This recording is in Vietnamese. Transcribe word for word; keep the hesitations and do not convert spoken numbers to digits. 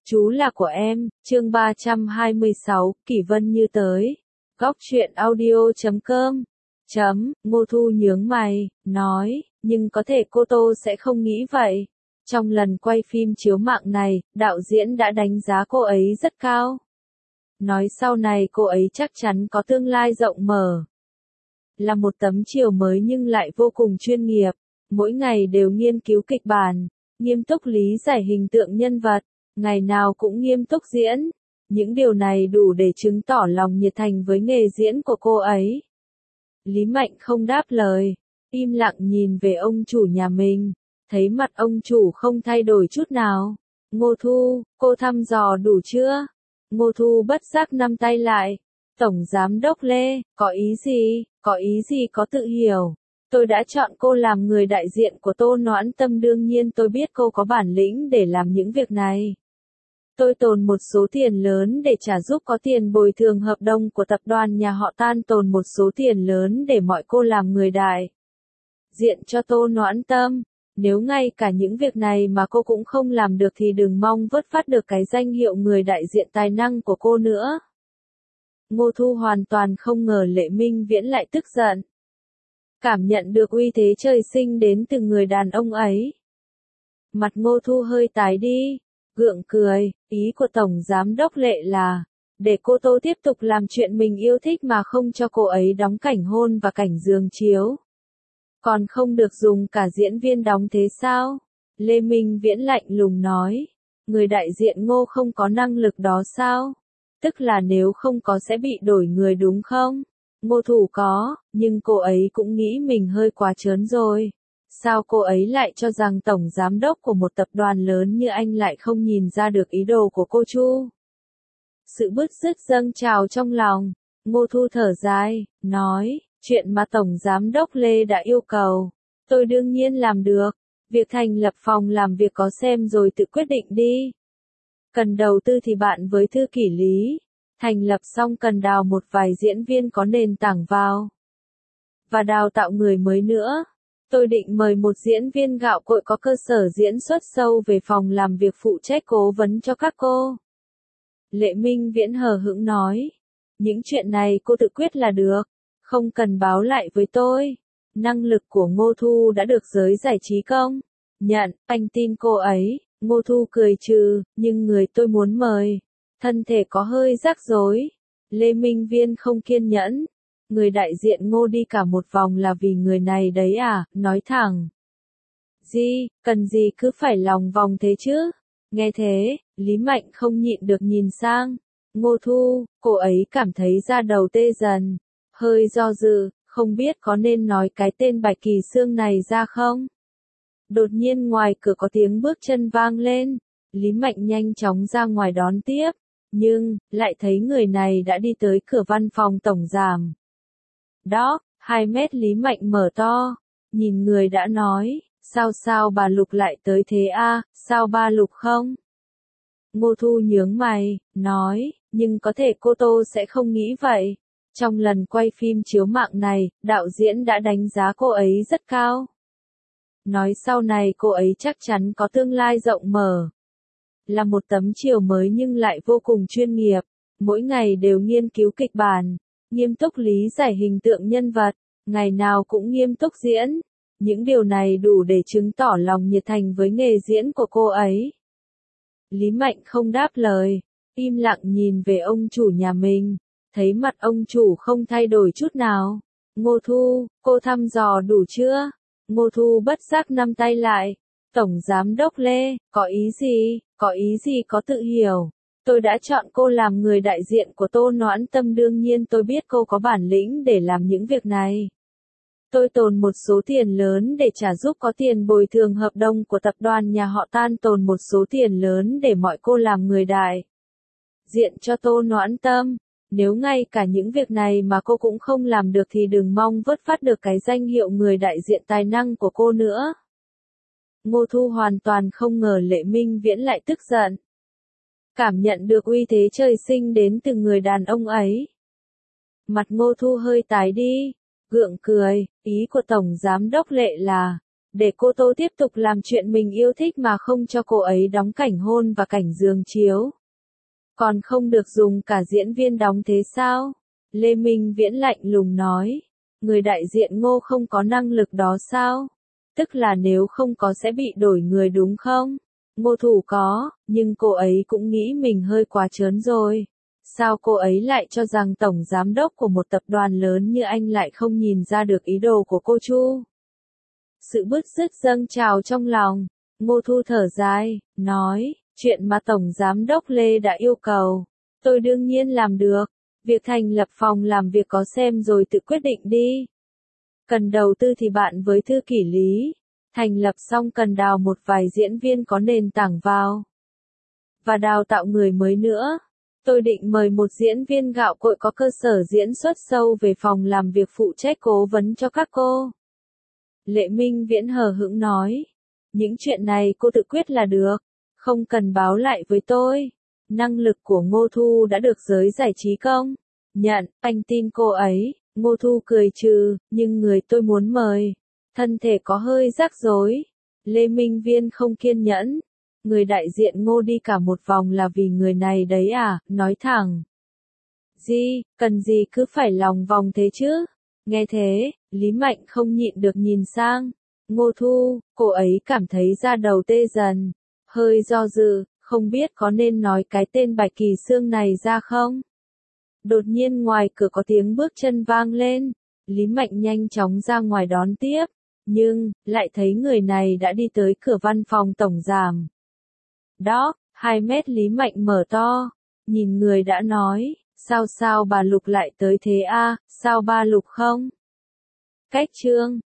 Chú là của em, chương ba trăm hai mươi sáu, Kỷ Vân Như tới. Góc truyện audio chấm com. Chấm, Ngô Thu nhướng mày, nói, nhưng có thể cô Tô sẽ không nghĩ vậy. Trong lần quay phim chiếu mạng này, đạo diễn đã đánh giá cô ấy rất cao. Nói sau này cô ấy chắc chắn có tương lai rộng mở. Là một tấm chiều mới nhưng lại vô cùng chuyên nghiệp. Mỗi ngày đều nghiên cứu kịch bản, nghiêm túc lý giải hình tượng nhân vật, ngày nào cũng nghiêm túc diễn. Những điều này đủ để chứng tỏ lòng nhiệt thành với nghề diễn của cô ấy. Lý Mạnh không đáp lời, im lặng nhìn về ông chủ nhà mình, thấy mặt ông chủ không thay đổi chút nào. Ngô Thu, cô thăm dò đủ chưa? Ngô Thu bất giác nắm tay lại. Tổng Giám đốc Lê, có ý gì, có ý gì có tự hiểu. Tôi đã chọn cô làm người đại diện của Tô Noãn Tâm, đương nhiên tôi biết cô có bản lĩnh để làm những việc này. Tôi tồn một số tiền lớn để trả giúp có tiền bồi thường hợp đồng của tập đoàn nhà họ Tan, tồn một số tiền lớn để mọi cô làm người đại diện cho Tô Noãn Tâm. Nếu ngay cả những việc này mà cô cũng không làm được thì đừng mong vớt phát được cái danh hiệu người đại diện tài năng của cô nữa. Ngô Thu hoàn toàn không ngờ Lệ Minh Viễn lại tức giận. Cảm nhận được uy thế trời sinh đến từ người đàn ông ấy. Mặt Ngô Thu hơi tái đi, gượng cười, ý của Tổng Giám đốc Lệ là, để cô Tô tiếp tục làm chuyện mình yêu thích mà không cho cô ấy đóng cảnh hôn và cảnh giường chiếu. Còn không được dùng cả diễn viên đóng thế sao? Lê Minh Viễn lạnh lùng nói, người đại diện Ngô không có năng lực đó sao? Tức là nếu không có sẽ bị đổi người đúng không? Ngô Thủ có, nhưng cô ấy cũng nghĩ mình hơi quá trớn rồi. Sao cô ấy lại cho rằng tổng giám đốc của một tập đoàn lớn như anh lại không nhìn ra được ý đồ của cô Chu? Sự bứt rứt dâng trào trong lòng, Ngô Thu thở dài, nói, chuyện mà tổng giám đốc Lê đã yêu cầu, tôi đương nhiên làm được. Việc thành lập phòng làm việc có xem rồi tự quyết định đi. Cần đầu tư thì bạn với thư kỷ Lý. Thành lập xong cần đào một vài diễn viên có nền tảng vào. Và đào tạo người mới nữa. Tôi định mời một diễn viên gạo cội có cơ sở diễn xuất sâu về phòng làm việc phụ trách cố vấn cho các cô. Lệ Minh Viễn hờ hững nói. Những chuyện này cô tự quyết là được. Không cần báo lại với tôi. Năng lực của Ngô Thu đã được giới giải trí công nhận, anh tin cô ấy. Ngô Thu cười trừ, nhưng người tôi muốn mời, thân thể có hơi rắc rối. Lê Minh Viễn không kiên nhẫn. Người đại diện Ngô đi cả một vòng là vì người này đấy à, nói thẳng. Gì, cần gì cứ phải lòng vòng thế chứ? Nghe thế, Lý Mạnh không nhịn được nhìn sang. Ngô Thu, cô ấy cảm thấy da đầu tê dần. Hơi do dự, không biết có nên nói cái tên Bạch Kỳ Xương này ra không? Đột nhiên ngoài cửa có tiếng bước chân vang lên. Lý Mạnh nhanh chóng ra ngoài đón tiếp. Nhưng, lại thấy người này đã đi tới cửa văn phòng tổng giám. Đó, hai mét Lý Mạnh mở to. Nhìn người đã nói, sao sao bà Lục lại tới thế a, sao ba Lục không? Ngô Thu nhướng mày, nói, nhưng có thể cô Tô sẽ không nghĩ vậy. Trong lần quay phim chiếu mạng này, đạo diễn đã đánh giá cô ấy rất cao. Nói sau này cô ấy chắc chắn có tương lai rộng mở. Là một tấm chiều mới nhưng lại vô cùng chuyên nghiệp. Mỗi ngày đều nghiên cứu kịch bản, nghiêm túc lý giải hình tượng nhân vật, ngày nào cũng nghiêm túc diễn. Những điều này đủ để chứng tỏ lòng nhiệt thành với nghề diễn của cô ấy. Lý Mạnh không đáp lời, im lặng nhìn về ông chủ nhà mình, thấy mặt ông chủ không thay đổi chút nào. Ngô Thu, cô thăm dò đủ chưa? Ngô Thu bất giác nắm tay lại. Tổng Giám đốc Lê, có ý gì, có ý gì có tự hiểu. Tôi đã chọn cô làm người đại diện của Tô Noãn Tâm, đương nhiên tôi biết cô có bản lĩnh để làm những việc này. Tôi tồn một số tiền lớn để trả giúp có tiền bồi thường hợp đồng của tập đoàn nhà họ Tan, tồn một số tiền lớn để mọi cô làm người đại diện cho Tô Noãn Tâm. Nếu ngay cả những việc này mà cô cũng không làm được thì đừng mong vớt phát được cái danh hiệu người đại diện tài năng của cô nữa. Ngô Thu hoàn toàn không ngờ Lệ Minh Viễn lại tức giận. Cảm nhận được uy thế trời sinh đến từ người đàn ông ấy. Mặt Ngô Thu hơi tái đi, gượng cười, ý của Tổng Giám đốc Lệ là, để cô Tô tiếp tục làm chuyện mình yêu thích mà không cho cô ấy đóng cảnh hôn và cảnh giường chiếu. Còn không được dùng cả diễn viên đóng thế sao? Lê Minh Viễn lạnh lùng nói. Người đại diện Ngô không có năng lực đó sao? Tức là nếu không có sẽ bị đổi người đúng không? Ngô Thủ có, nhưng cô ấy cũng nghĩ mình hơi quá trớn rồi. Sao cô ấy lại cho rằng tổng giám đốc của một tập đoàn lớn như anh lại không nhìn ra được ý đồ của cô Chu? Sự bứt rứt dâng trào trong lòng, Ngô Thu thở dài, nói, chuyện mà tổng giám đốc Lê đã yêu cầu, tôi đương nhiên làm được. Việc thành lập phòng làm việc có xem rồi tự quyết định đi. Cần đầu tư thì bạn với thư kỷ lý. Thành lập xong cần đào một vài diễn viên có nền tảng vào. Và đào tạo người mới nữa. Tôi định mời một diễn viên gạo cội có cơ sở diễn xuất sâu về phòng làm việc phụ trách cố vấn cho các cô. Lệ Minh Viễn hờ hững nói. Những chuyện này cô tự quyết là được. Không cần báo lại với tôi. Năng lực của Ngô Thu đã được giới giải trí công nhận, anh tin cô ấy. Ngô Thu cười trừ, nhưng người tôi muốn mời, thân thể có hơi rắc rối. Lê Minh Viên không kiên nhẫn. Người đại diện Ngô đi cả một vòng là vì người này đấy à, nói thẳng. Gì, cần gì cứ phải lòng vòng thế chứ? Nghe thế, Lý Mạnh không nhịn được nhìn sang. Ngô Thu, cô ấy cảm thấy da đầu tê dần, hơi do dự, không biết có nên nói cái tên Bạch Kỳ Xương này ra không? Đột nhiên ngoài cửa có tiếng bước chân vang lên, Lý Mạnh nhanh chóng ra ngoài đón tiếp, nhưng, lại thấy người này đã đi tới cửa văn phòng tổng giám. Đó, hai mét Lý Mạnh mở to, nhìn người đã nói, sao sao bà Lục lại tới thế a, sao ba Lục không? Cách chương